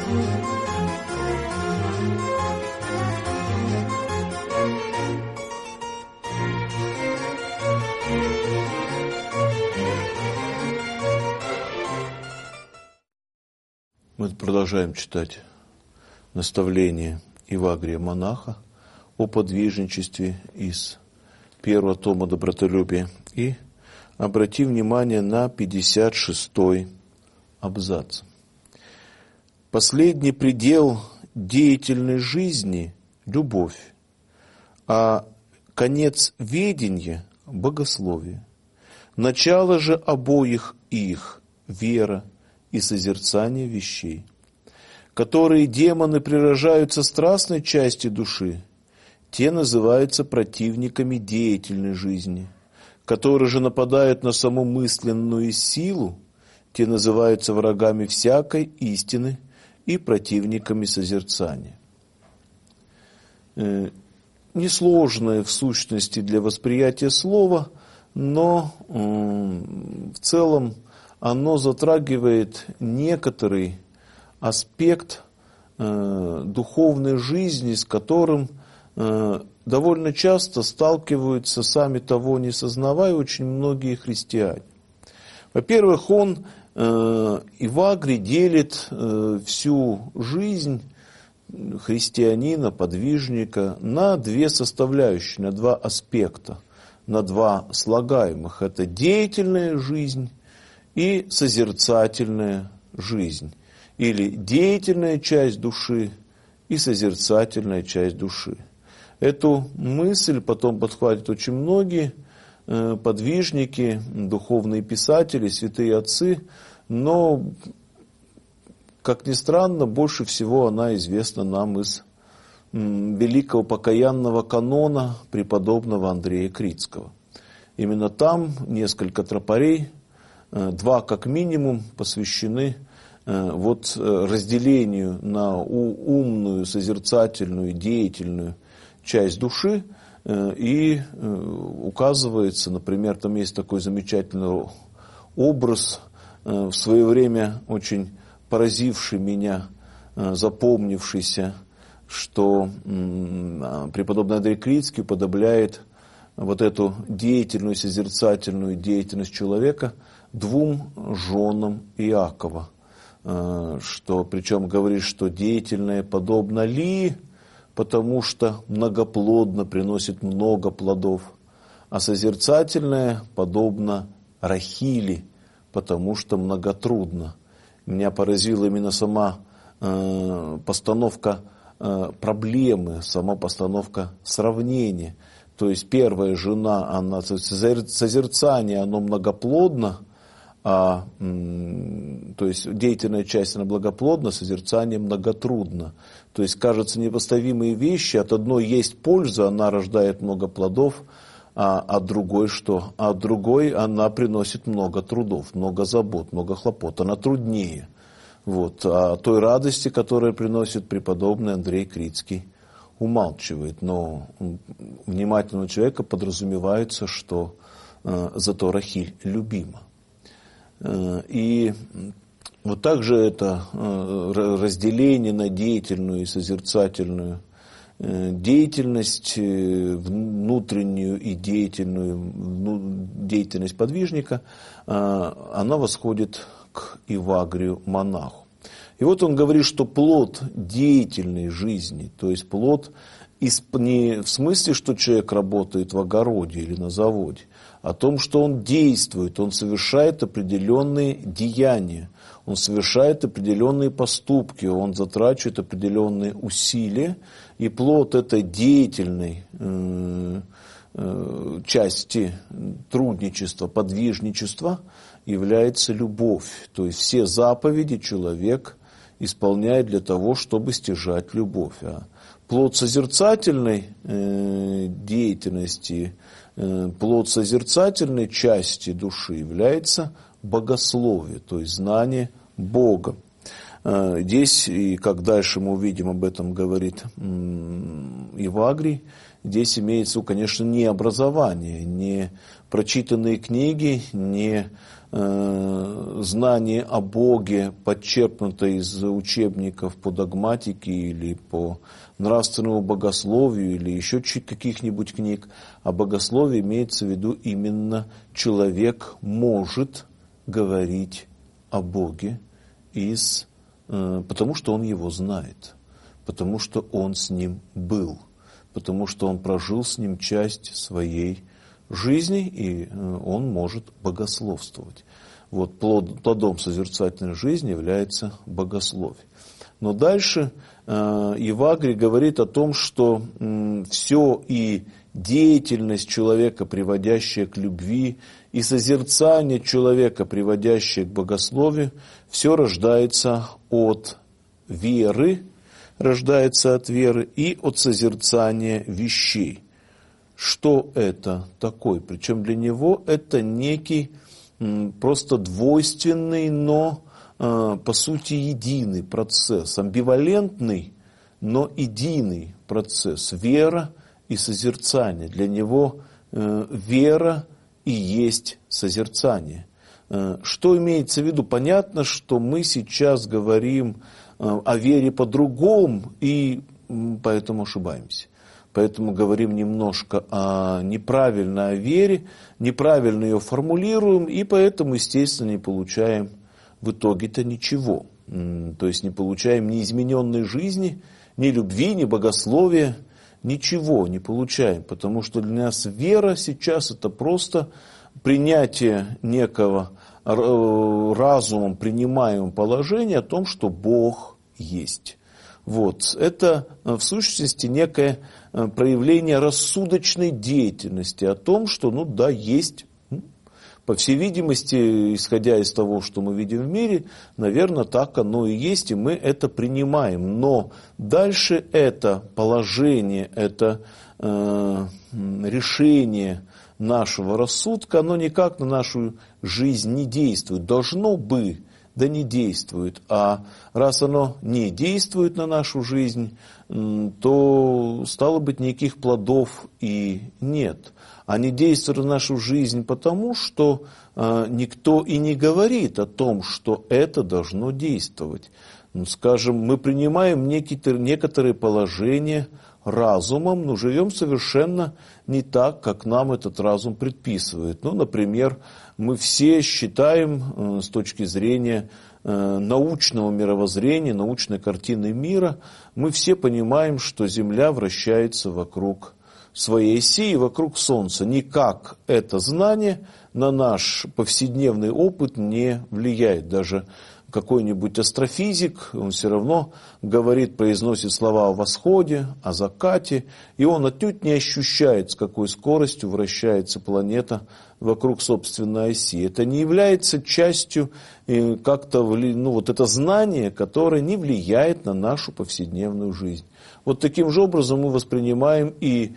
Мы продолжаем читать наставление Евагрия монаха о подвижничестве из первого тома «Добротолюбие». И обратим внимание на 56-й абзац. Последний предел деятельной жизни – любовь, а конец ведения – богословие. Начало же обоих их – вера и созерцание вещей, которые демоны прирожают со страстной части души, те называются противниками деятельной жизни, которые же нападают на саму мысленную силу, те называются врагами всякой истины и противниками созерцания. Несложное в сущности для восприятия слова, но в целом оно затрагивает некоторый аспект духовной жизни, с которым довольно часто сталкиваются, сами того не сознавая, очень многие христиане. Во-первых, Евагрий делит всю жизнь христианина, подвижника на две составляющие, на два аспекта, на два слагаемых. Это деятельная жизнь и созерцательная жизнь, или деятельная часть души и созерцательная часть души. Эту мысль потом подхватят очень многие подвижники, духовные писатели, святые отцы, но, как ни странно, больше всего она известна нам из великого покаянного канона преподобного Андрея Критского. Именно там несколько тропарей, два как минимум, посвящены разделению на умную, созерцательную, деятельную часть души, и указывается, например, там есть такой замечательный образ, в свое время очень поразивший меня, запомнившийся, что преподобный Андрей Критский уподобляет вот эту деятельную, созерцательную деятельность человека двум женам Иакова. Причем говорит, что деятельное подобно Лии, потому что многоплодно, приносит много плодов, а созерцательное подобно Рахили, потому что многотрудно. Меня поразила именно сама постановка проблемы, сама постановка сравнения. То есть первая жена, она созерцание, оно многоплодно, то есть деятельная часть, она благоплодна, созерцание многотрудно. То есть, кажется, непоставимые вещи, от одной есть польза, она рождает много плодов, а от другой что? А от другой она приносит много трудов, много забот, много хлопот, она труднее. А той радости, которую приносит преподобный Андрей Критский, умалчивает. Но внимательного человека подразумевается, что зато Рахиль любима. И вот также это разделение на деятельную и созерцательную деятельность, внутреннюю и деятельность подвижника, она восходит к Евагрию монаху. И вот он говорит, что плод деятельной жизни, то есть плод не в смысле, что человек работает в огороде или на заводе, о том, что он действует, он совершает определенные деяния, он совершает определенные поступки, он затрачивает определенные усилия, и плод этой деятельной части трудничества, подвижничества является любовь. То есть все заповеди человек исполняет для того, чтобы стяжать любовь. А плод созерцательной деятельности, плод созерцательной части души является богословие, то есть знание Бога. Здесь, и как дальше мы увидим, об этом говорит Евагрий, здесь имеется, конечно, не образование, не прочитанные книги, не знание о Боге, подчеркнутое из учебников по догматике или по нравственному богословию или еще каких-нибудь книг. А богословие имеется в виду именно человек может говорить о Боге, потому что он его знает, потому что он с ним был, потому что он прожил с ним часть своей жизни, и он может богословствовать. Вот плодом созерцательной жизни является богословие. Но дальше Евагрий говорит о том, что все и деятельность человека, приводящая к любви, и созерцание человека, приводящее к богословию, все рождается от веры, и от созерцания вещей. Что это такое? Причем для него это некий просто двойственный, но по сути единый процесс, амбивалентный, но единый процесс. Вера и созерцание. Для него вера и есть созерцание. Что имеется в виду? Понятно, что мы сейчас говорим о вере по-другому, и поэтому ошибаемся. Поэтому говорим немножко неправильно о вере, неправильно ее формулируем, и поэтому, естественно, не получаем в итоге-то ничего. То есть не получаем ни измененной жизни, ни любви, ни богословия, ничего не получаем. Потому что для нас вера сейчас это просто принятие некого разумом принимаемого положения о том, что Бог есть. Вот. Это в сущности некое проявление рассудочной деятельности о том, что, есть. По всей видимости, исходя из того, что мы видим в мире, наверное, так оно и есть, и мы это принимаем. Но дальше это положение, это решение нашего рассудка, оно никак на нашу жизнь не действует. Должно бы, да не действует. А раз оно не действует на нашу жизнь, то, стало быть, никаких плодов и нет. А не действует на нашу жизнь потому, что никто и не говорит о том, что это должно действовать. Скажем, мы принимаем некоторые положения разумом, но живем совершенно не так, как нам этот разум предписывает. Например, мы все считаем с точки зрения научного мировоззрения, научной картины мира, мы все понимаем, что Земля вращается вокруг своей оси и вокруг Солнца. Никак это знание на наш повседневный опыт не влияет. Даже какой-нибудь астрофизик, он все равно говорит, произносит слова о восходе, о закате, и он отнюдь не ощущает, с какой скоростью вращается планета вокруг собственной оси. Это не является частью как-то, это знание, которое не влияет на нашу повседневную жизнь. Вот таким же образом мы воспринимаем и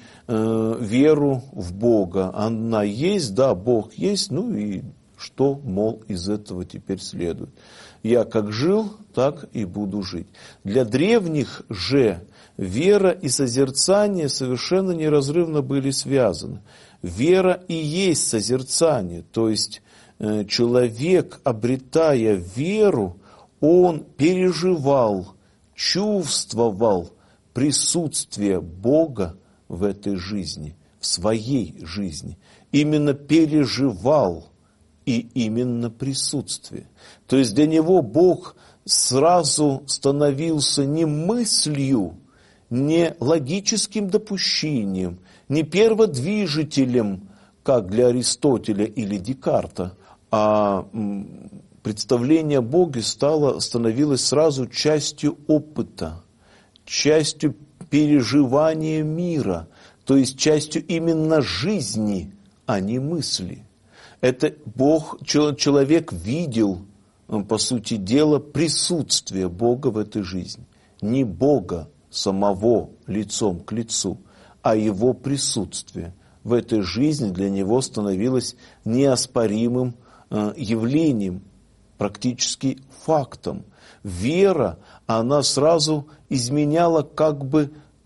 веру в Бога. Она есть, да, Бог есть, и что, мол, из этого теперь следует? Я как жил, так и буду жить. Для древних же вера и созерцание совершенно неразрывно были связаны. Вера и есть созерцание, то есть человек, обретая веру, он переживал, чувствовал присутствие Бога в этой жизни, в своей жизни. Именно переживал и именно присутствие. То есть для него Бог сразу становился не мыслью, не логическим допущением, не перводвижителем, как для Аристотеля или Декарта, а представление о Боге становилось сразу частью опыта, частью переживания мира, то есть частью именно жизни, а не мысли. Это человек видел, по сути дела, присутствие Бога в этой жизни. Не Бога самого лицом к лицу, а его присутствие в этой жизни для него становилось неоспоримым явлением, практически фактом. Вера, она сразу изменяла как бы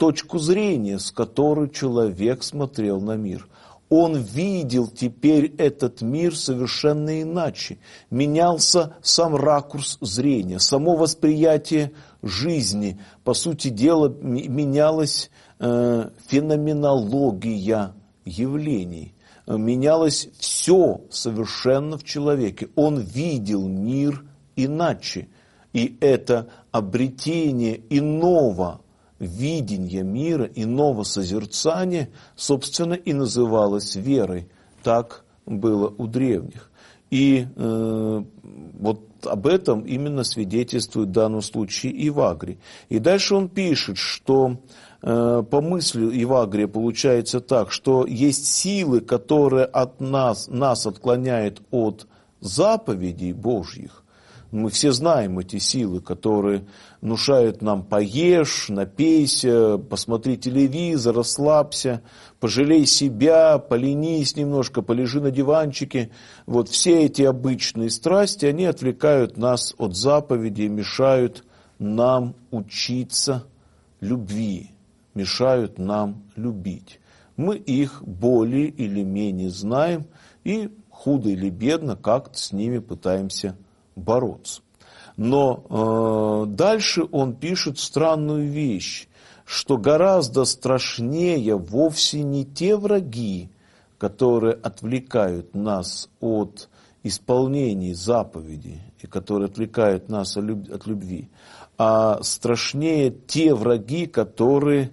точку зрения, с которой человек смотрел на мир. Он видел теперь этот мир совершенно иначе. Менялся сам ракурс зрения, само восприятие жизни. По сути дела, менялась феноменология явлений. Менялось все совершенно в человеке. Он видел мир иначе. И это обретение иного видения мира, иного созерцания, собственно, и называлось верой. Так было у древних. И вот об этом именно свидетельствует в данном случае Евагрий. И дальше он пишет, что по мысли Евагрия получается так, что есть силы, которые от нас отклоняют от заповедей Божьих. Мы все знаем эти силы, которые внушают нам: поешь, напейся, посмотри телевизор, расслабься, пожалей себя, поленись немножко, полежи на диванчике. Вот все эти обычные страсти, они отвлекают нас от заповедей, мешают нам учиться любви, мешают нам любить. Мы их более или менее знаем и худо или бедно как-то с ними пытаемся бороться. Но дальше он пишет странную вещь, что гораздо страшнее вовсе не те враги, которые отвлекают нас от исполнения заповедей и которые отвлекают нас от любви, а страшнее те враги, которые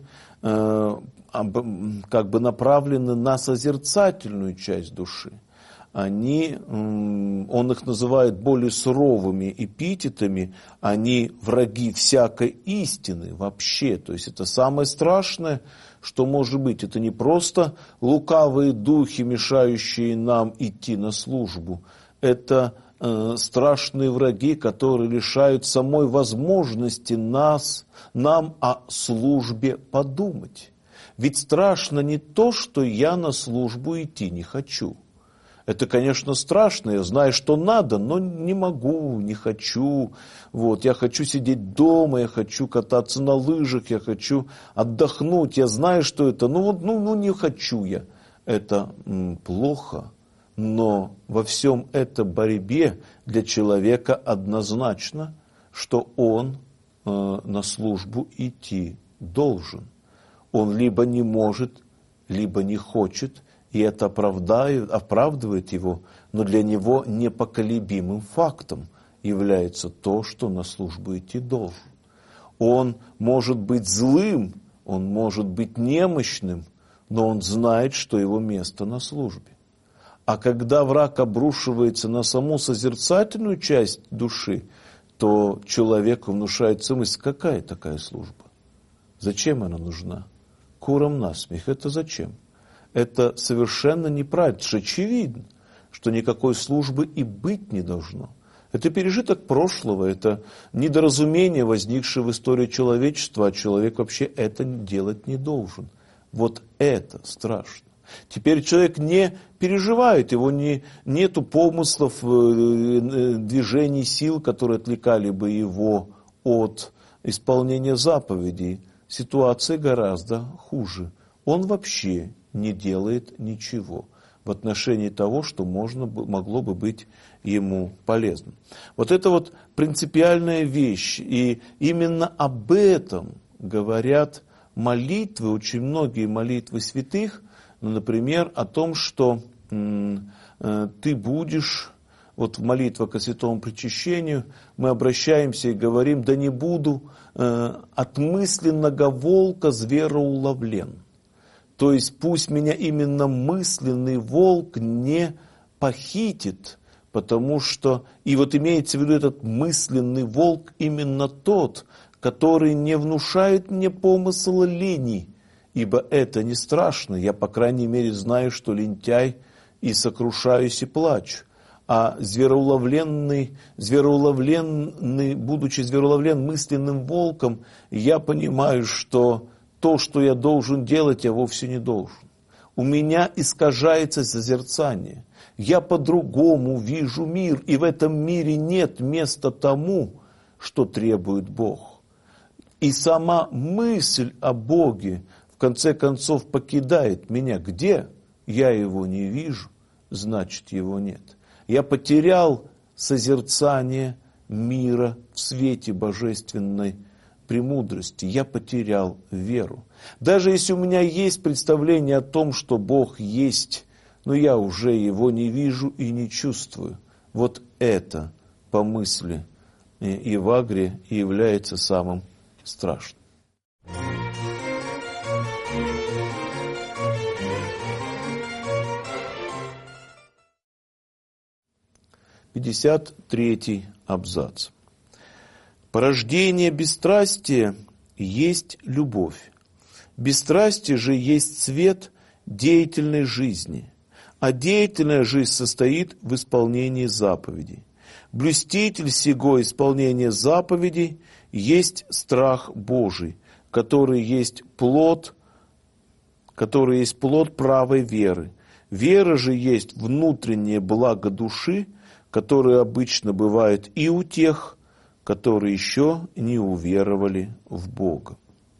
как бы направлены на созерцательную часть души. Он их называет более суровыми эпитетами, они враги всякой истины вообще. То есть это самое страшное, что может быть. Это не просто лукавые духи, мешающие нам идти на службу. Это страшные враги, которые лишают самой возможности нам о службе подумать. Ведь страшно не то, что я на службу идти не хочу. Это, конечно, страшно, я знаю, что надо, но не могу, не хочу. Вот, я хочу сидеть дома, я хочу кататься на лыжах, я хочу отдохнуть, я знаю, что это, не хочу я. Это плохо, но во всем этой борьбе для человека однозначно, что он на службу идти должен. Он либо не может, либо не хочет, и это оправдывает его, но для него непоколебимым фактом является то, что на службу идти должен. Он может быть злым, он может быть немощным, но он знает, что его место на службе. А когда враг обрушивается на саму созерцательную часть души, то человеку внушается мысль: какая такая служба? Зачем она нужна? Курам насмех. Это зачем? Это совершенно неправильно. Это же очевидно, что никакой службы и быть не должно. Это пережиток прошлого, это недоразумение, возникшее в истории человечества, а человек вообще это делать не должен. Вот это страшно. Теперь человек не переживает, его нету помыслов, движений сил, которые отвлекали бы его от исполнения заповедей. Ситуация гораздо хуже. Он вообще не делает ничего в отношении того, что могло бы быть ему полезным. Вот это вот принципиальная вещь. И именно об этом говорят молитвы, очень многие молитвы святых, например, о том, что ты будешь, вот в молитвах о святом причащению мы обращаемся и говорим: да не буду от мысленного волка звероуловлен. То есть пусть меня именно мысленный волк не похитит, потому что, и вот имеется в виду этот мысленный волк именно тот, который не внушает мне помысла лени, ибо это не страшно, я, по крайней мере, знаю, что лентяй, и сокрушаюсь и плачу. А звероуловленный, будучи звероуловлен мысленным волком, я понимаю, что то, что я должен делать, я вовсе не должен. У меня искажается созерцание. Я по-другому вижу мир, и в этом мире нет места тому, что требует Бог. и сама мысль о Боге в конце концов покидает меня. Где? Я его не вижу, значит его нет. Я потерял созерцание мира в свете божественной премудрости. Я потерял веру. Даже если у меня есть представление о том, что Бог есть, но я уже его не вижу и не чувствую. Вот это, по мысли Евагрия, и является самым страшным. Пятьдесят третий абзац. Порождение бесстрастия есть любовь. Бесстрастие же есть цвет деятельной жизни, а деятельная жизнь состоит в исполнении заповедей. Блюститель сего исполнения заповедей есть страх Божий, который есть плод правой веры. Вера же есть внутреннее благо души, которое обычно бывает и у тех, которые еще не уверовали в Бога.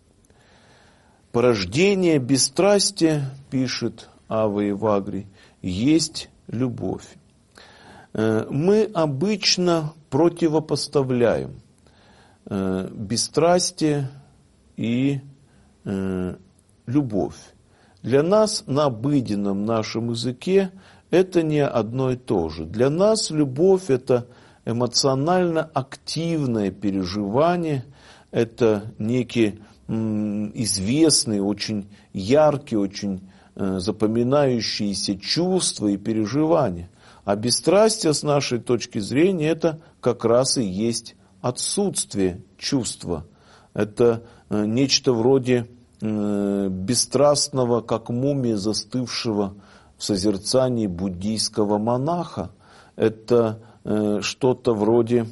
Порождение бесстрастия, пишет Ава Евагрий, есть любовь. Мы обычно противопоставляем бесстрастие и любовь. Для нас на обыденном нашем языке это не одно и то же. Для нас любовь – это эмоционально активное переживание, это некий известный, очень яркий, очень запоминающиеся чувства и переживания. А бесстрастие, с нашей точки зрения, это как раз и есть отсутствие чувства. Это нечто вроде бесстрастного, как мумия, застывшего в созерцании буддийского монаха. Это что-то вроде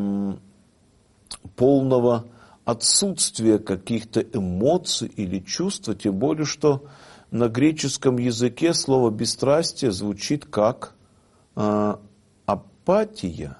полного отсутствия каких-то эмоций или чувств, тем более, что на греческом языке слово «бесстрастие» звучит как апатия.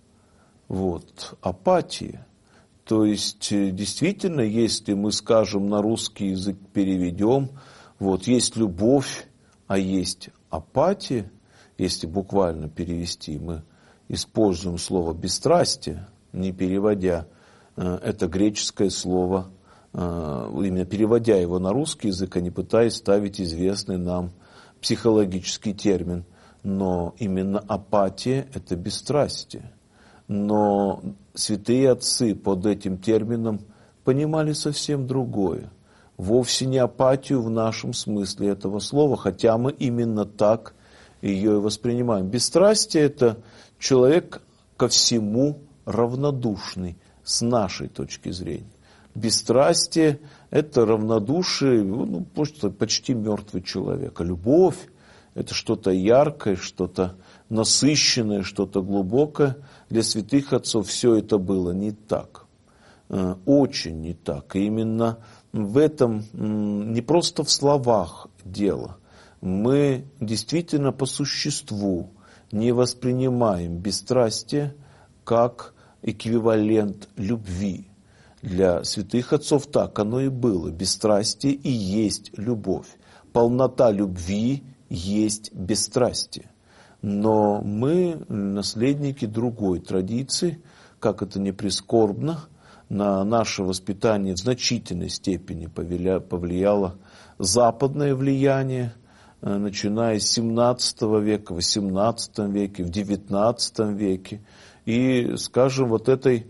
Вот, апатия. То есть, действительно, если мы, скажем, на русский язык переведем, вот, есть любовь, а есть апатия, если буквально перевести, мы используем слово «бесстрастие», не переводя это греческое слово, именно переводя его на русский язык, а не пытаясь ставить известный нам психологический термин. Но именно апатия – это бесстрастие. Но святые отцы под этим термином понимали совсем другое. Вовсе не апатию в нашем смысле этого слова, хотя мы именно так ее и воспринимаем. Бесстрастие – это человек ко всему равнодушный с нашей точки зрения. Бесстрастие – это равнодушие, почти мертвый человек. А любовь – это что-то яркое, что-то насыщенное, что-то глубокое. Для святых отцов все это было не так. Очень не так. И именно в этом, не просто в словах дело. Мы действительно по существу не воспринимаем бесстрастие как эквивалент любви. Для святых отцов так оно и было. Бесстрастие и есть любовь. Полнота любви есть бесстрастие. Но мы наследники другой традиции, как это ни прискорбно, на наше воспитание в значительной степени повлияло западное влияние, начиная с 17 века, 18 веке, в 19 веке. И, скажем, вот этой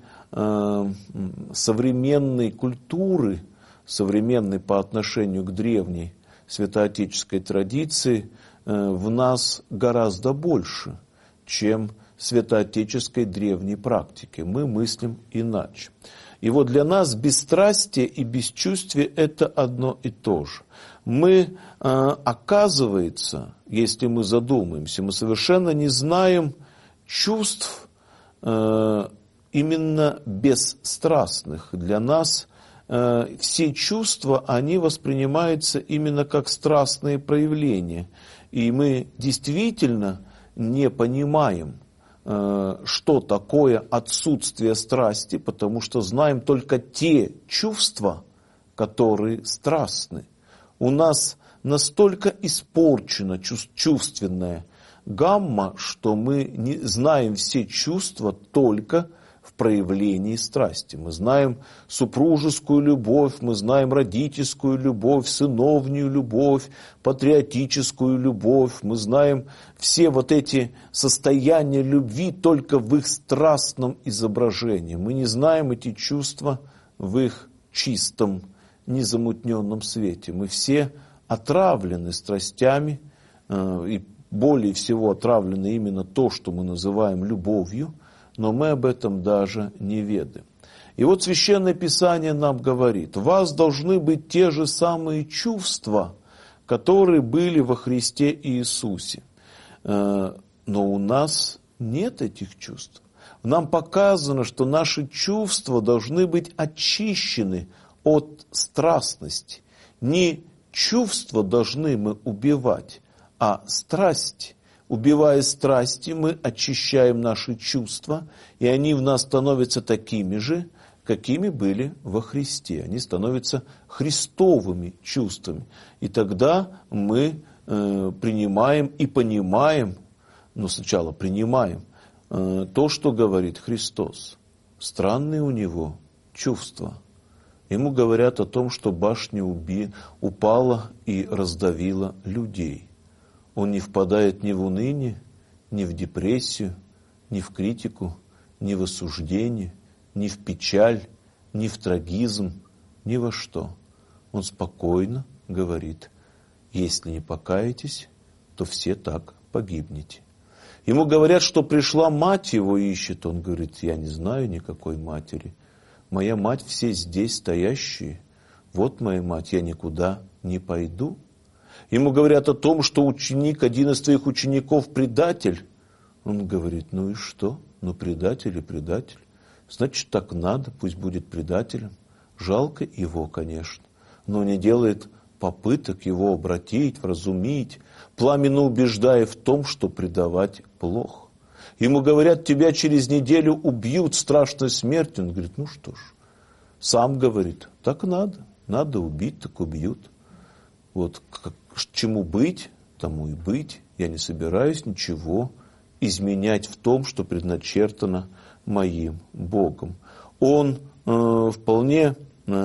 современной культуры, современной по отношению к древней святоотеческой традиции, в нас гораздо больше, чем святоотеческой древней практики. Мы мыслим иначе. И вот для нас бесстрастие и бесчувствие – это одно и то же. Мы, оказывается, если мы задумаемся, мы совершенно не знаем чувств именно бесстрастных. Для нас все чувства, они воспринимаются именно как страстные проявления. И мы действительно не понимаем, что такое отсутствие страсти, потому что знаем только те чувства, которые страстны. У нас настолько испорчена чувственная гамма, что мы не знаем все чувства только в проявлении страсти. Мы знаем супружескую любовь, мы знаем родительскую любовь, сыновнюю любовь, патриотическую любовь. Мы знаем все вот эти состояния любви только в их страстном изображении. Мы не знаем эти чувства в их чистом, незамутненном свете. Мы все отравлены страстями, и более всего отравлены именно то, что мы называем любовью, но мы об этом даже не ведаем. И вот Священное Писание нам говорит: у вас должны быть те же самые чувства, которые были во Христе Иисусе. Но у нас нет этих чувств. Нам показано, что наши чувства должны быть очищены от страстности. Не чувства должны мы убивать, а страсть. Убивая страсти, мы очищаем наши чувства, и они в нас становятся такими же, какими были во Христе. Они становятся христовыми чувствами. И тогда мы принимаем и понимаем, но сначала принимаем то, что говорит Христос. Странные у него чувства. Ему говорят о том, что башня упала и раздавила людей. Он не впадает ни в уныние, ни в депрессию, ни в критику, ни в осуждение, ни в печаль, ни в трагизм, ни во что. Он спокойно говорит: если не покаетесь, то все так погибнете. Ему говорят, что пришла мать его ищет. Он говорит: я не знаю никакой матери. Моя мать все здесь стоящие. Вот моя мать, я никуда не пойду. Ему говорят о том, что ученик, один из твоих учеников, предатель. Он говорит: ну и что? Ну предатель и предатель. Значит, так надо, пусть будет предателем. Жалко его, конечно, но не делает попыток его обратить, вразумить, пламенно убеждая в том, что предавать плохо. Ему говорят: тебя через неделю убьют страшной смертью. Он говорит: ну что ж, сам говорит: так надо убить, так убьют. Вот чему быть, тому и быть. Я не собираюсь ничего изменять в том, что предначертано моим Богом. Он вполне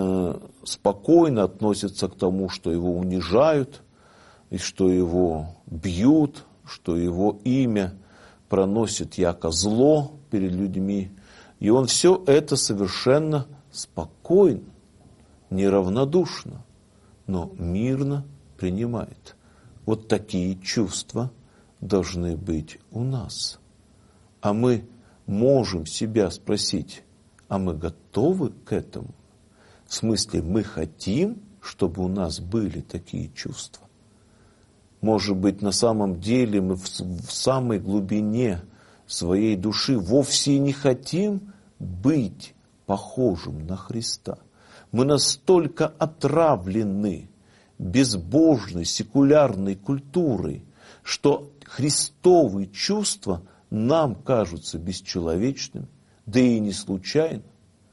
спокойно относится к тому, что его унижают, и что его бьют, что его имя проносит яко зло перед людьми. И он все это совершенно спокойно, неравнодушно, но мирно принимает. Вот такие чувства должны быть у нас. А мы можем себя спросить: а мы готовы к этому? В смысле, мы хотим, чтобы у нас были такие чувства? Может быть, на самом деле мы в самой глубине своей души вовсе не хотим быть похожим на Христа. Мы настолько отравлены безбожной, секулярной культурой, что христовые чувства нам кажутся бесчеловечными, да и не случайно.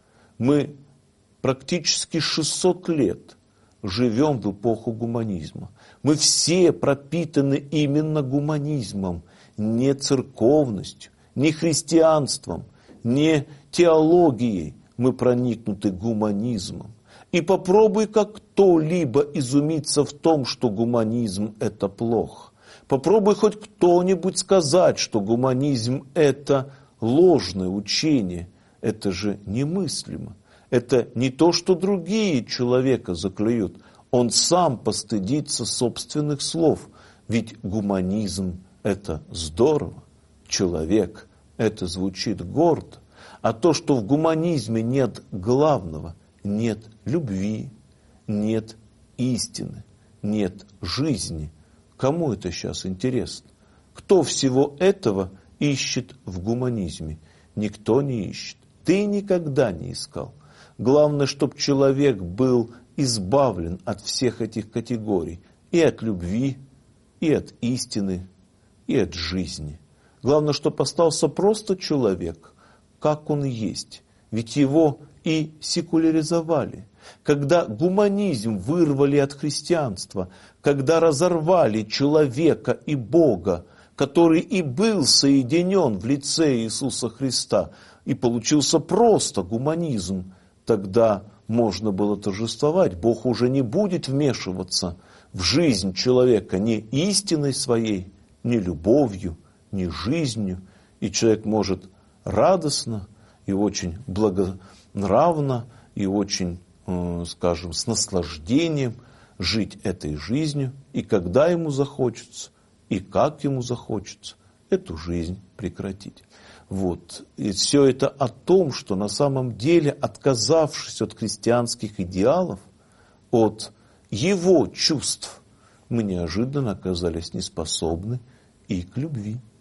Мы практически 600 лет живем в эпоху гуманизма. Мы все пропитаны именно гуманизмом, не церковностью, не христианством, не теологией. Мы проникнуты гуманизмом. И попробуй как кто-либо изумиться в том, что гуманизм – это плохо. Попробуй хоть кто-нибудь сказать, что гуманизм – это ложное учение. Это же немыслимо. Это не то, что другие человека заклюют. Он сам постыдится собственных слов. Ведь гуманизм – это здорово. Человек – это звучит гордо. А то, что в гуманизме нет главного, нет любви, нет истины, нет жизни. Кому это сейчас интересно? Кто всего этого ищет в гуманизме? Никто не ищет. Ты никогда не искал. Главное, чтобы человек был избавлен от всех этих категорий. И от любви, и от истины, и от жизни. Главное, чтобы остался просто человек, как он есть. Ведь его и секуляризовали. Когда гуманизм вырвали от христианства, когда разорвали человека и Бога, который и был соединен в лице Иисуса Христа, и получился просто гуманизм, тогда можно было торжествовать. Бог уже не будет вмешиваться в жизнь человека ни истиной своей, ни любовью, ни жизнью. И человек может радостно и очень благонравно, и очень, скажем, с наслаждением жить этой жизнью, и когда ему захочется, и как ему захочется, эту жизнь прекратить. Вот. И все это о том, что на самом деле, отказавшись от христианских идеалов, от его чувств, мы неожиданно оказались неспособны и к любви.